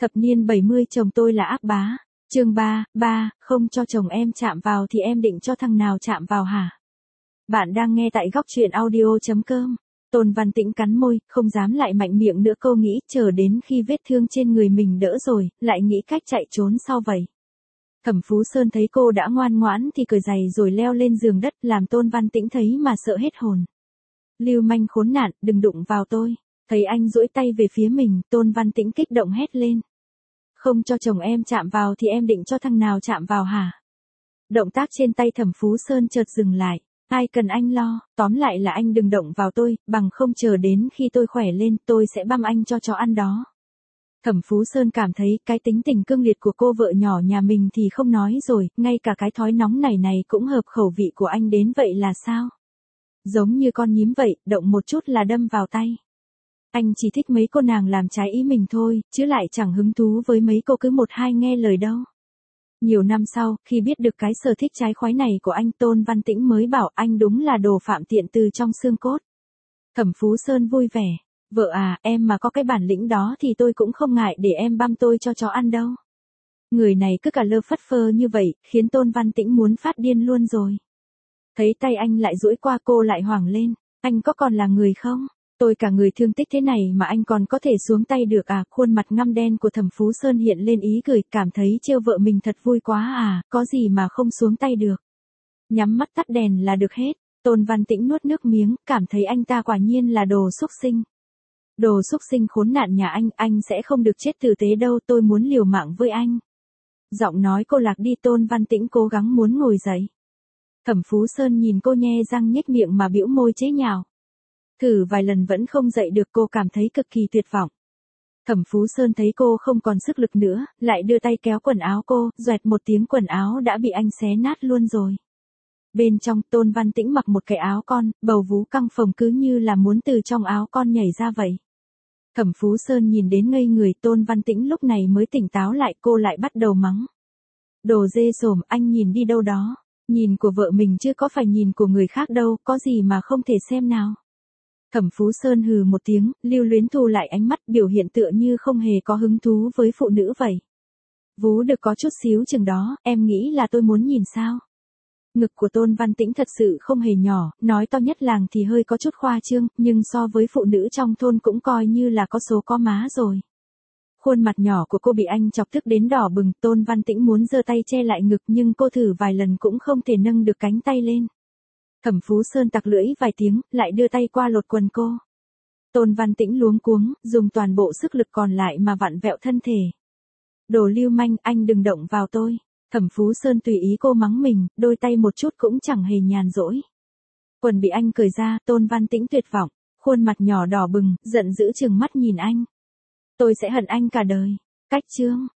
Thập niên 70 chồng tôi là ác bá. Chương 3, không cho chồng em chạm vào thì em định cho thằng nào chạm vào hả? Bạn đang nghe tại góc truyện audio.com. Tôn Văn Tĩnh cắn môi, không dám lại mạnh miệng nữa, cô nghĩ chờ đến khi vết thương trên người mình đỡ rồi, lại nghĩ cách chạy trốn sau vậy. Thẩm Phú Sơn thấy cô đã ngoan ngoãn thì cởi giày rồi leo lên giường đất, làm Tôn Văn Tĩnh thấy mà sợ hết hồn. Lưu manh khốn nạn, đừng đụng vào tôi. Thấy anh duỗi tay về phía mình, Tôn Văn Tĩnh kích động hét lên. Không cho chồng em chạm vào thì em định cho thằng nào chạm vào hả? Động tác trên tay Thẩm Phú Sơn chợt dừng lại. Ai cần anh lo, tóm lại là anh đừng động vào tôi, bằng không chờ đến khi tôi khỏe lên tôi sẽ băm anh cho chó ăn đó. Thẩm Phú Sơn cảm thấy cái tính tình cương liệt của cô vợ nhỏ nhà mình thì không nói rồi, ngay cả cái thói nóng này cũng hợp khẩu vị của anh đến vậy là sao? Giống như con nhím vậy, động một chút là đâm vào tay. Anh chỉ thích mấy cô nàng làm trái ý mình thôi, chứ lại chẳng hứng thú với mấy cô cứ một hai nghe lời đâu. Nhiều năm sau, khi biết được cái sở thích trái khoái này của anh, Tôn Văn Tĩnh mới bảo anh đúng là đồ phạm tiện từ trong xương cốt. Thẩm Phú Sơn vui vẻ. Vợ à, em mà có cái bản lĩnh đó thì tôi cũng không ngại để em băm tôi cho chó ăn đâu. Người này cứ cả lơ phất phơ như vậy, khiến Tôn Văn Tĩnh muốn phát điên luôn rồi. Thấy tay anh lại duỗi qua, cô lại hoảng lên. Anh có còn là người không? Tôi cả người thương tích thế này mà anh còn có thể xuống tay được à? Khuôn mặt ngăm đen của Thẩm Phú Sơn hiện lên ý cười, cảm thấy trêu vợ mình thật vui quá à, có gì mà không xuống tay được. Nhắm mắt tắt đèn là được hết. Tôn Văn Tĩnh nuốt nước miếng, cảm thấy anh ta quả nhiên là đồ xúc sinh. Đồ xúc sinh khốn nạn nhà anh sẽ không được chết tử tế đâu, tôi muốn liều mạng với anh. Giọng nói cô lạc đi, Tôn Văn Tĩnh cố gắng muốn ngồi dậy. Thẩm Phú Sơn nhìn cô nhe răng nhếch miệng mà bĩu môi chế nhạo. Thử vài lần vẫn không dậy được, cô cảm thấy cực kỳ tuyệt vọng. Thẩm Phú Sơn thấy cô không còn sức lực nữa, lại đưa tay kéo quần áo cô, doẹt một tiếng quần áo đã bị anh xé nát luôn rồi. Bên trong, Tôn Văn Tĩnh mặc một cái áo con, bầu vú căng phồng cứ như là muốn từ trong áo con nhảy ra vậy. Thẩm Phú Sơn nhìn đến ngây người, Tôn Văn Tĩnh lúc này mới tỉnh táo lại, cô lại bắt đầu mắng. Đồ dê dồm, anh nhìn đi đâu đó. Nhìn của vợ mình chứ có phải nhìn của người khác đâu, có gì mà không thể xem nào. Thẩm Phú Sơn hừ một tiếng, lưu luyến thu lại ánh mắt, biểu hiện tựa như không hề có hứng thú với phụ nữ vậy. Vú được có chút xíu chừng đó, em nghĩ là tôi muốn nhìn sao? Ngực của Tôn Văn Tĩnh thật sự không hề nhỏ, nói to nhất làng thì hơi có chút khoa trương, nhưng so với phụ nữ trong thôn cũng coi như là có số có má rồi. Khuôn mặt nhỏ của cô bị anh chọc tức đến đỏ bừng, Tôn Văn Tĩnh muốn giơ tay che lại ngực nhưng cô thử vài lần cũng không thể nâng được cánh tay lên. Thẩm Phú Sơn tặc lưỡi vài tiếng, lại đưa tay qua lột quần cô. Tôn Văn Tĩnh luống cuống, dùng toàn bộ sức lực còn lại mà vặn vẹo thân thể. Đồ lưu manh, anh đừng động vào tôi. Thẩm Phú Sơn tùy ý cô mắng mình, đôi tay một chút cũng chẳng hề nhàn rỗi. Quần bị anh cởi ra, Tôn Văn Tĩnh tuyệt vọng, khuôn mặt nhỏ đỏ bừng, giận dữ trừng mắt nhìn anh. Tôi sẽ hận anh cả đời. Cách chương.